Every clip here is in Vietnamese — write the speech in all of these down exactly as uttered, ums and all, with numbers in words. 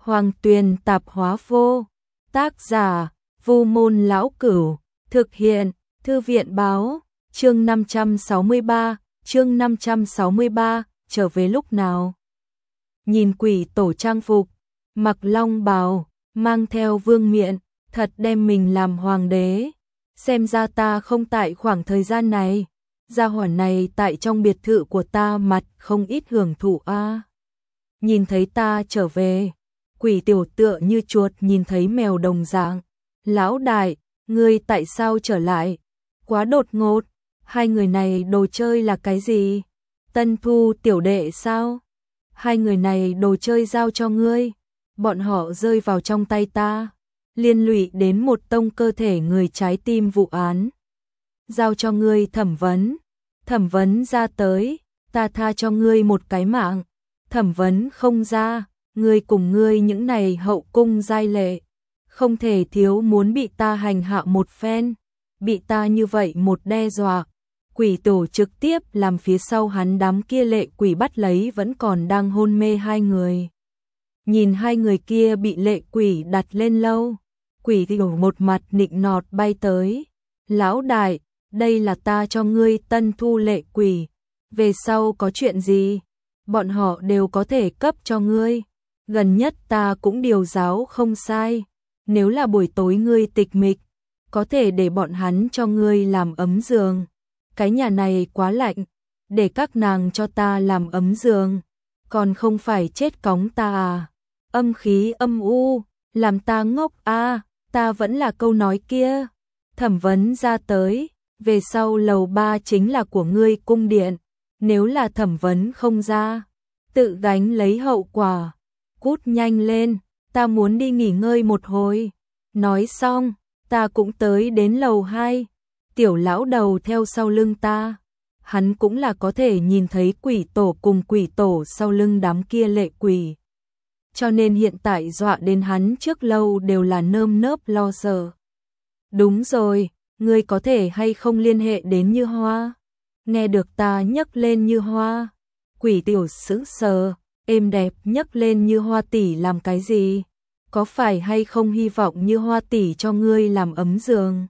Hoàng Tuyền Tạp Hóa Vô. Tác giả: Vu Môn Lão Cửu. Thực hiện: Thư viện Báo. Chương năm trăm sáu mươi ba, chương năm trăm sáu mươi ba, trở về lúc nào? Nhìn quỷ tổ trang phục, mặc long bào, mang theo vương miện, thật đem mình làm hoàng đế. Xem ra ta không tại khoảng thời gian này, gia hỏa này tại trong biệt thự của ta mặt không ít hưởng thụ a. À. Nhìn thấy ta trở về, quỷ tiểu tựa như chuột nhìn thấy mèo đồng dạng. Lão đại, ngươi tại sao trở lại? Quá đột ngột, hai người này đồ chơi là cái gì? Tân Thu tiểu đệ sao? Hai người này đồ chơi giao cho ngươi, bọn họ rơi vào trong tay ta, liên lụy đến một tông cơ thể người trái tim vụ án. Giao cho ngươi thẩm vấn, thẩm vấn ra tới, ta tha cho ngươi một cái mạng, thẩm vấn không ra, ngươi cùng ngươi những này hậu cung giai lệ, không thể thiếu muốn bị ta hành hạ một phen, bị ta như vậy một đe dọa. Quỷ tổ trực tiếp làm phía sau hắn đám kia lệ quỷ bắt lấy vẫn còn đang hôn mê hai người. Nhìn hai người kia bị lệ quỷ đặt lên lâu, quỷ tiểu một mặt nịnh nọt bay tới. Lão đại, đây là ta cho ngươi Tân Thu lệ quỷ, về sau có chuyện gì, bọn họ đều có thể cấp cho ngươi. Gần nhất ta cũng điều giáo không sai, nếu là buổi tối ngươi tịch mịch, có thể để bọn hắn cho ngươi làm ấm giường. Cái nhà này quá lạnh, để các nàng cho ta làm ấm giường, còn không phải chết cóng ta à? Âm khí âm u, làm ta ngốc a, à, ta vẫn là câu nói kia. Thẩm vấn ra tới, về sau lầu ba chính là của ngươi cung điện, nếu là thẩm vấn không ra, tự gánh lấy hậu quả. Cút nhanh lên, ta muốn đi nghỉ ngơi một hồi. Nói xong, ta cũng tới đến lầu hai. Tiểu lão đầu theo sau lưng ta, hắn cũng là có thể nhìn thấy quỷ tổ cùng quỷ tổ sau lưng đám kia lệ quỷ. Cho nên hiện tại dọa đến hắn trước lâu đều là nơm nớp lo sợ. Đúng rồi, ngươi có thể hay không liên hệ đến Như Hoa? Nghe được ta nhắc lên Như Hoa, quỷ tiểu sững sờ, êm đẹp nhắc lên Như Hoa tỷ làm cái gì? Có phải hay không hy vọng Như Hoa tỷ cho ngươi làm ấm giường?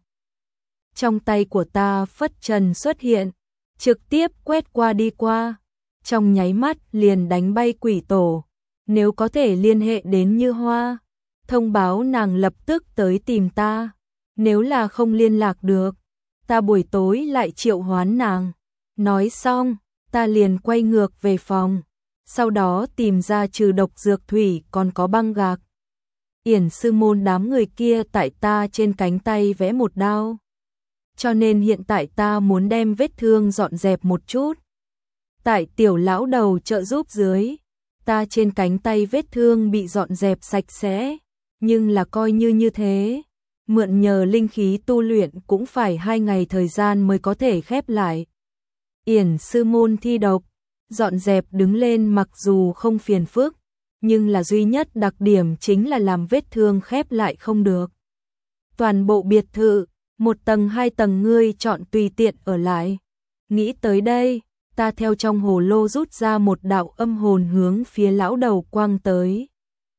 Trong tay của ta phất trần xuất hiện, trực tiếp quét qua đi qua, trong nháy mắt liền đánh bay quỷ tổ. Nếu có thể liên hệ đến Như Hoa, thông báo nàng lập tức tới tìm ta. Nếu là không liên lạc được, ta buổi tối lại triệu hoán nàng. Nói xong, ta liền quay ngược về phòng, sau đó tìm ra trừ độc dược thủy còn có băng gạc. Yển sư môn đám người kia tại ta trên cánh tay vẽ một đao, cho nên hiện tại ta muốn đem vết thương dọn dẹp một chút. Tại tiểu lão đầu trợ giúp dưới, ta trên cánh tay vết thương bị dọn dẹp sạch sẽ, nhưng là coi như như thế, mượn nhờ linh khí tu luyện cũng phải hai ngày thời gian mới có thể khép lại. Yển sư môn thi độc, dọn dẹp đứng lên mặc dù không phiền phức, nhưng là duy nhất đặc điểm chính là làm vết thương khép lại không được. Toàn bộ biệt thự, một tầng hai tầng ngươi chọn tùy tiện ở lại. Nghĩ tới đây, ta theo trong hồ lô rút ra một đạo âm hồn hướng phía lão đầu quang tới.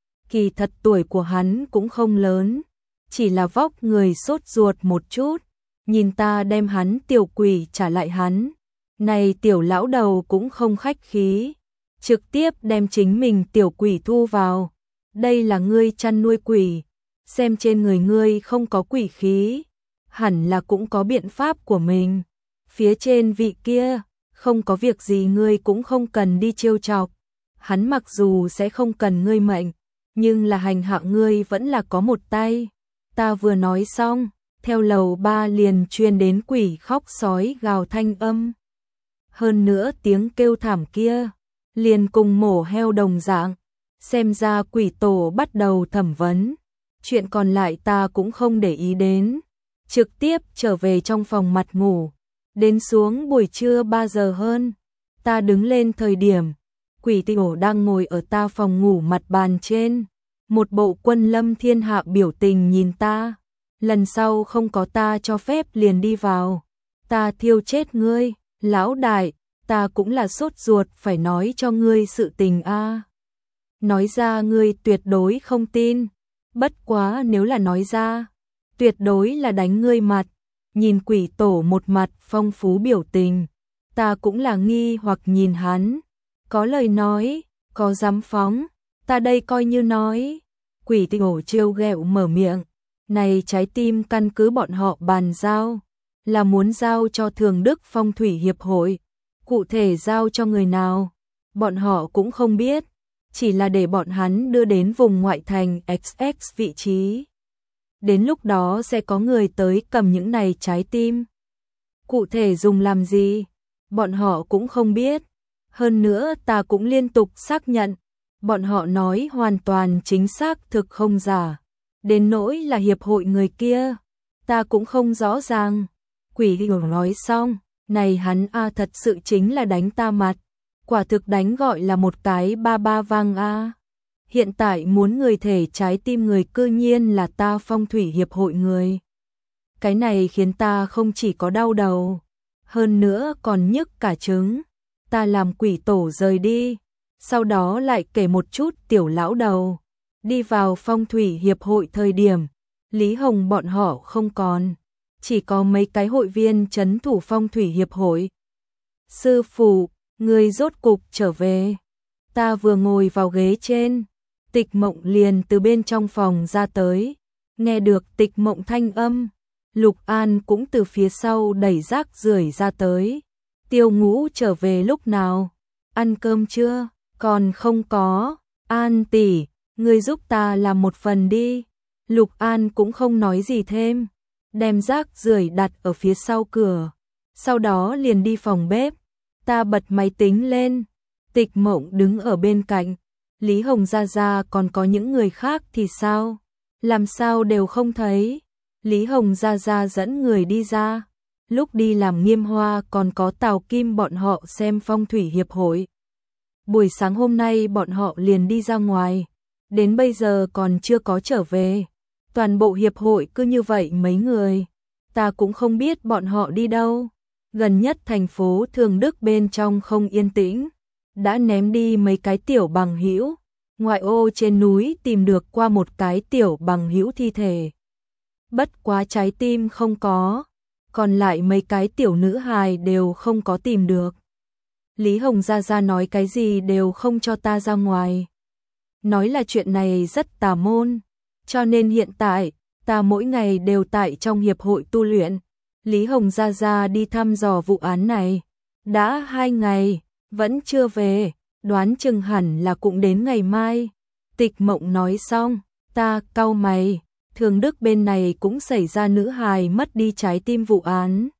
Kỳ thật tuổi của hắn cũng không lớn, chỉ là vóc người sốt ruột một chút, nhìn ta đem hắn tiểu quỷ trả lại hắn. Này tiểu lão đầu cũng không khách khí, trực tiếp đem chính mình tiểu quỷ thu vào. Đây là ngươi chăn nuôi quỷ, xem trên người ngươi không có quỷ khí, hẳn là cũng có biện pháp của mình. Phía trên vị kia, không có việc gì ngươi cũng không cần đi trêu chọc. Hắn mặc dù sẽ không cần ngươi mệnh, nhưng là hành hạ ngươi vẫn là có một tay. Ta vừa nói xong, theo lầu ba liền truyền đến quỷ khóc sói gào thanh âm. Hơn nữa tiếng kêu thảm kia, liền cùng mổ heo đồng dạng. Xem ra quỷ tổ bắt đầu thẩm vấn. Chuyện còn lại ta cũng không để ý đến, trực tiếp trở về trong phòng mặt ngủ. Đến xuống buổi trưa ba giờ hơn, ta đứng lên thời điểm, quỷ tiểu đang ngồi ở ta phòng ngủ mặt bàn trên, một bộ quân lâm thiên hạ biểu tình nhìn ta. Lần sau không có ta cho phép liền đi vào, ta thiêu chết ngươi. Lão đại, ta cũng là sốt ruột phải nói cho ngươi sự tình a. nói ra ngươi tuyệt đối không tin, bất quá nếu là nói ra, tuyệt đối là đánh ngươi mặt. Nhìn quỷ tổ một mặt phong phú biểu tình, ta cũng là nghi hoặc nhìn hắn, có lời nói, có dám phóng, ta đây coi như nói. Quỷ tổ trêu ghẹo mở miệng, này trái tim căn cứ bọn họ bàn giao, là muốn giao cho Thường Đức Phong Thủy Hiệp hội, cụ thể giao cho người nào, bọn họ cũng không biết, chỉ là để bọn hắn đưa đến vùng ngoại thành ích ích vị trí. Đến lúc đó sẽ có người tới cầm những này trái tim. Cụ thể dùng làm gì, bọn họ cũng không biết. Hơn nữa ta cũng liên tục xác nhận, bọn họ nói hoàn toàn chính xác thực không giả. Đến nỗi là hiệp hội người kia, ta cũng không rõ ràng. Quỷ hiểu nói xong, này hắn a thật sự chính là đánh ta mặt. Quả thực đánh gọi là một cái ba ba vang a. Hiện tại muốn người thể trái tim người cư nhiên là ta phong thủy hiệp hội người. Cái này khiến ta không chỉ có đau đầu, hơn nữa còn nhức cả trứng. Ta làm quỷ tổ rời đi, sau đó lại kể một chút tiểu lão đầu. Đi vào phong thủy hiệp hội thời điểm, Lý Hồng bọn họ không còn, chỉ có mấy cái hội viên trấn thủ phong thủy hiệp hội. Sư phụ, người rốt cục trở về. Ta vừa ngồi vào ghế trên, Tịch Mộng liền từ bên trong phòng ra tới, nghe được Tịch Mộng thanh âm, Lục An cũng từ phía sau đẩy rác rưởi ra tới. Tiêu Ngũ trở về lúc nào? Ăn cơm chưa? Còn không có. An tỷ, ngươi giúp ta làm một phần đi. Lục An cũng không nói gì thêm, đem rác rưởi đặt ở phía sau cửa, sau đó liền đi phòng bếp. Ta bật máy tính lên, Tịch Mộng đứng ở bên cạnh. Lý Hồng gia gia còn có những người khác thì sao? Làm sao đều không thấy? Lý Hồng gia gia dẫn người đi ra. Lúc đi làm Nghiêm Hoa còn có Tào Kim bọn họ xem phong thủy hiệp hội. Buổi sáng hôm nay bọn họ liền đi ra ngoài, đến bây giờ còn chưa có trở về. Toàn bộ hiệp hội cứ như vậy mấy người, ta cũng không biết bọn họ đi đâu. Gần nhất thành phố Thường Đức bên trong không yên tĩnh, đã ném đi mấy cái tiểu bằng hữu. Ngoại ô trên núi tìm được qua một cái tiểu bằng hữu thi thể, bất quá trái tim không có, còn lại mấy cái tiểu nữ hài đều không có tìm được. Lý Hồng gia gia nói cái gì đều không cho ta ra ngoài, nói là chuyện này rất tà môn, cho nên hiện tại ta mỗi ngày đều tại trong hiệp hội tu luyện. Lý Hồng gia gia đi thăm dò vụ án này, đã hai ngày vẫn chưa về, đoán chừng hẳn là cũng đến ngày mai. Tịch Mộng nói xong, ta cau mày, Thường Đức bên này cũng xảy ra nữ hài mất đi trái tim vụ án.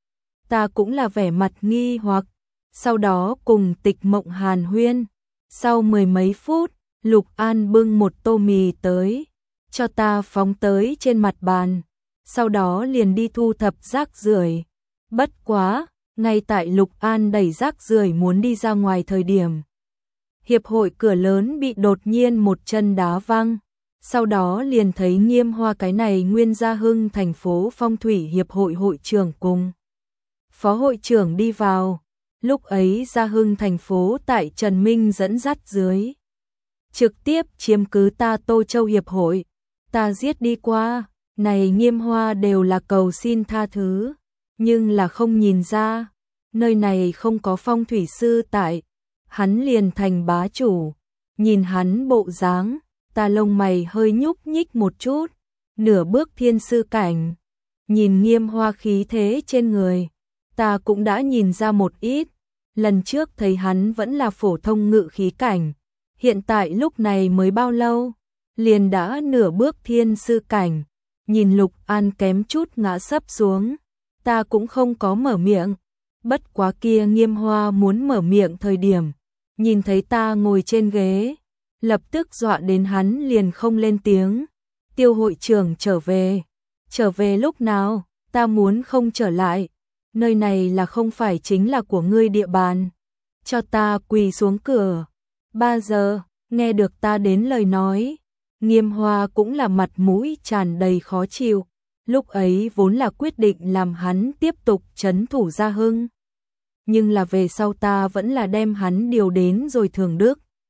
Ta cũng là vẻ mặt nghi hoặc, sau đó cùng Tịch Mộng hàn huyên. Sau mười mấy phút, Lục An bưng một tô mì tới, cho ta phóng tới trên mặt bàn, sau đó liền đi thu thập rác rưởi. Bất quá, ngay tại Lục An đẩy rác rưởi muốn đi ra ngoài thời điểm, hiệp hội cửa lớn bị đột nhiên một chân đá văng, sau đó liền thấy Nghiêm Hoa cái này nguyên Gia Hưng thành phố phong thủy hiệp hội hội trưởng cùng phó hội trưởng đi vào. Lúc ấy Gia Hưng thành phố tại Trần Minh dẫn dắt dưới, trực tiếp chiếm cứ ta Tô Châu hiệp hội. Ta giết đi qua, này Nghiêm Hoa đều là cầu xin tha thứ, nhưng là không nhìn ra, nơi này không có phong thủy sư tại, hắn liền thành bá chủ. Nhìn hắn bộ dáng, ta lông mày hơi nhúc nhích một chút, nửa bước thiên sư cảnh. Nhìn Nghiêm Hoa khí thế trên người, ta cũng đã nhìn ra một ít. Lần trước thấy hắn vẫn là phổ thông ngự khí cảnh, hiện tại lúc này mới bao lâu, liền đã nửa bước thiên sư cảnh. Nhìn Lục An kém chút ngã sấp xuống, ta cũng không có mở miệng. Bất quá kia Nghiêm Hoa muốn mở miệng thời điểm, nhìn thấy ta ngồi trên ghế, lập tức dọa đến hắn liền không lên tiếng. Tiêu hội trưởng trở về. Trở về lúc nào? Ta muốn không trở lại. Nơi này là không phải chính là của ngươi địa bàn. Cho ta quỳ xuống cửa. Ba giờ, nghe được ta đến lời nói, Nghiêm Hoa cũng là mặt mũi tràn đầy khó chịu. Lúc ấy vốn là quyết định làm hắn tiếp tục trấn thủ Gia Hưng, nhưng là về sau ta vẫn là đem hắn điều đến rồi Thường Đức.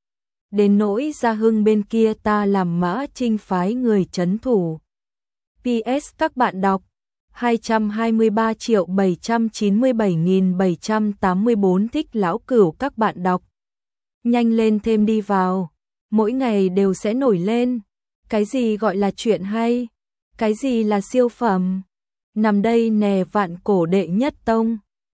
đến nỗi Gia Hưng bên kia ta làm Mã Trinh phái người trấn thủ. pê ét các bạn đọc hai trăm hai mươi ba triệu bảy trăm chín mươi bảy nghìn bảy trăm tám mươi bốn thích lão cửu các bạn đọc. Nhanh lên thêm đi vào, mỗi ngày đều sẽ nổi lên. Cái gì gọi là chuyện hay? Cái gì là siêu phẩm? Nằm đây nè vạn cổ đệ nhất tông.